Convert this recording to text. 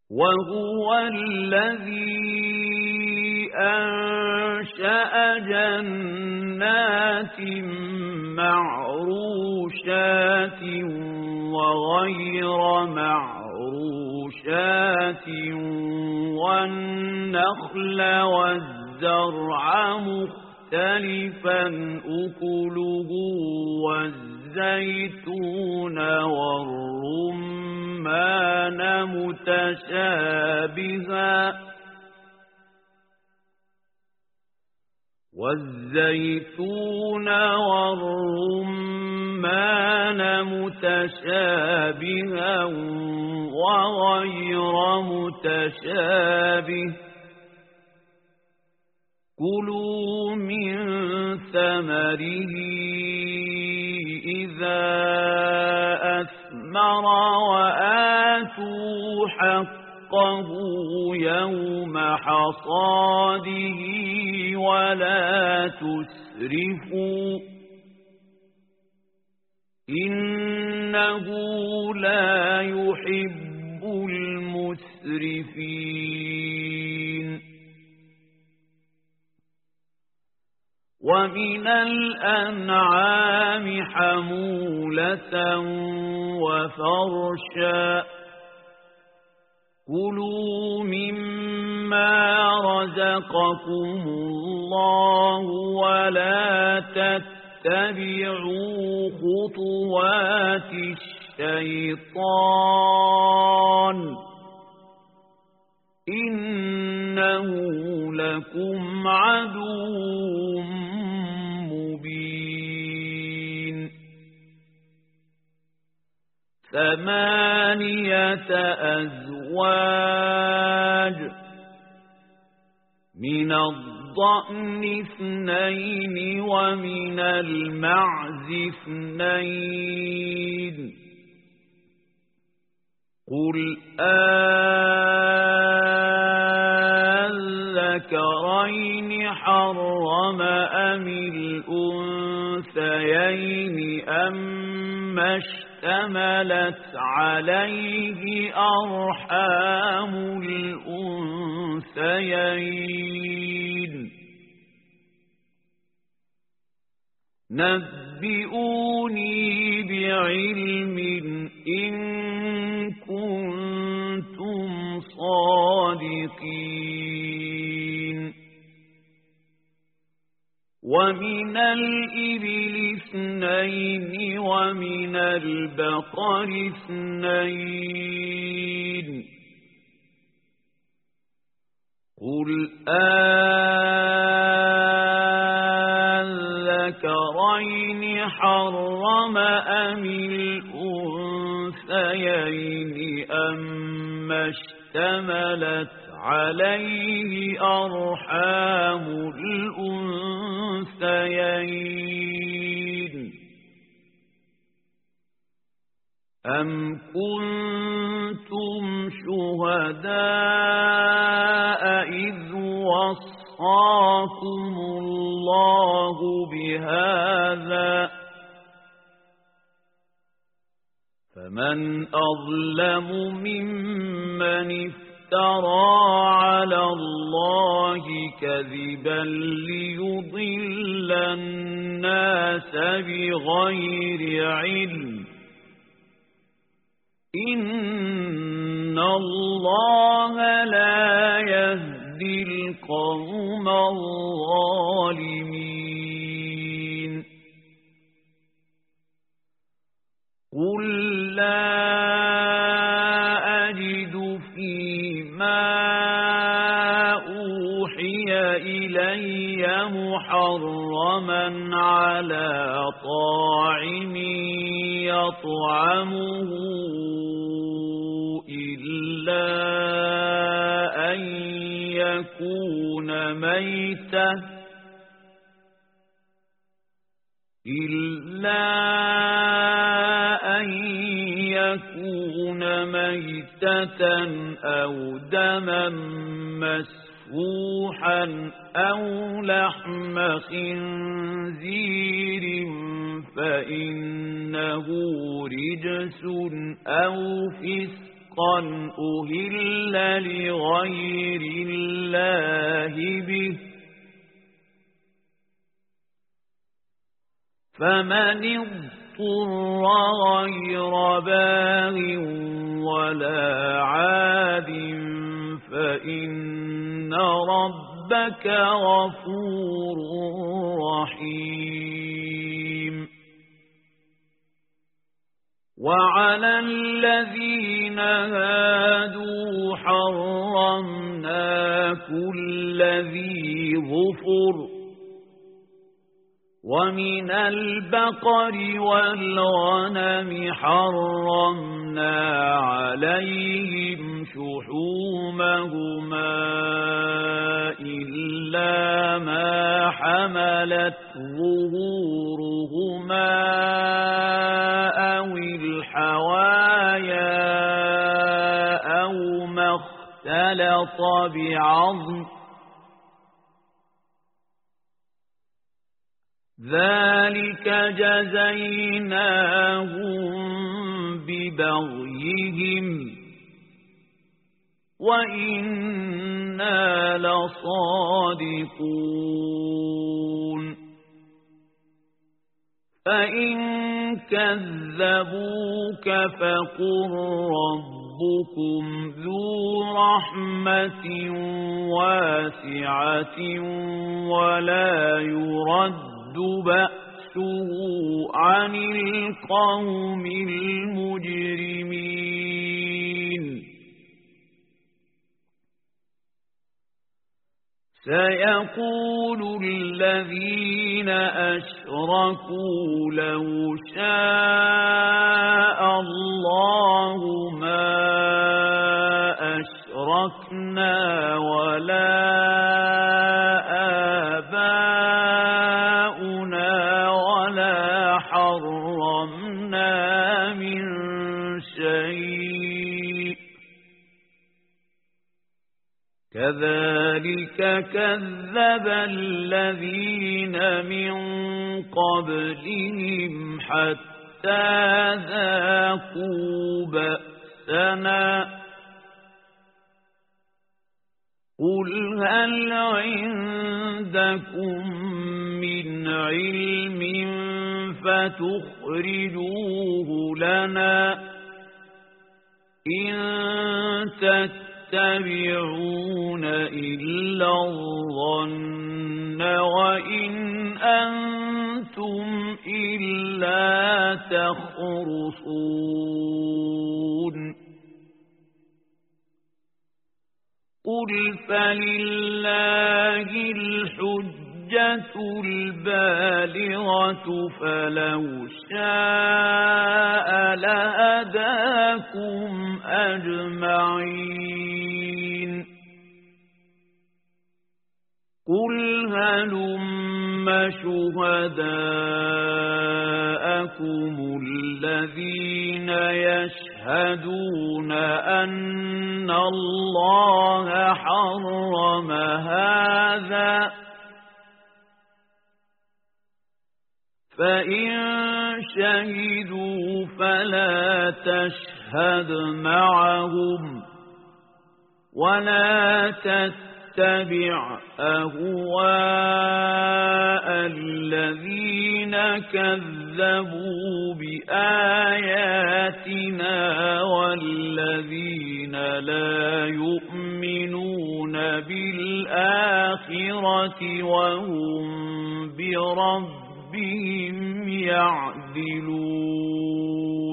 وهو الذي أنشأ جنات معروشات وغير معروشات والنخل والزرع مختلفا أكله والزيتون والرمان متشابها وغير متشابه كلوا من ثمره إذا أثمر وآتوا حقه يوم حصاده ولا تسرفوا إنه لا يحب المسرفين ومن الأنعام حمولة وفرشا كلوا مما رزقكم الله ولا تتبعوا خطوات الشيطان إنه لكم عدو مبين 8 أزواج من الضأن 2 ومن المعز 2 قل الذكرين حرم أم الأنثيين أما اشتملت عليه أرحام الأنثيين نبئوني بعلم إن كنتم صادقين ومن الإبل 2 ومن البقر 2 قل الذكرين حرم أم الأنثيين أما اشتملت عليه أرحام الأنثيين أم كنتم شهداء إذ وصاكم الله بهذا فمن أظلم ممن افترى على الله كذبا ليضل الناس بغير علم إن الله لا يهدي القوم الظالمين قل لا أجد فيما أوحي إلي محرما على طاعم يطعمه إلا أن يكون ميتة أو دما مسفوحا أو لحم خنزير فإنه رجس أو فسق رزقا أهل لغير الله به فمن اضطر غير باغ ولا عاد فإن ربك غفور رحيم وعلى الذين هادوا حرمنا كل ذي ظفر ومن البقر والغنم حرمنا عليهم شحومهما إلا ما حملت ظهورهما أو الحوايا أو ما اختلط بعظم ذلك جزيناهم ببغيهم وإنا لصادقون فإن كذبوك فقل ربكم ذو رحمة واسعة ولا يرد بأسه عن القوم المجرمين سيقول الذين أشركوا لو شاء الله ما أشركنا ولا آباؤنا ولا حرمنا من شيء كذلك كذب الذين من قبلهم حتى ذاقوا بأسنا قل هل عندكم من علم فتخرجوه لنا إن تتبعون إلا الظن وإن أنتم إلا تخرصون قل فلله الحجة البالغة فلو شاء لهداكم أجمعين قل هلم شهداءكم الذين يشهدون أن الله حرم هذا فإن شهدوا فلا تشهد معهم ولا تتبع أهواء الذين كذبوا بآياتنا والذين لا يؤمنون بالآخرة وهم بربهم يعدلون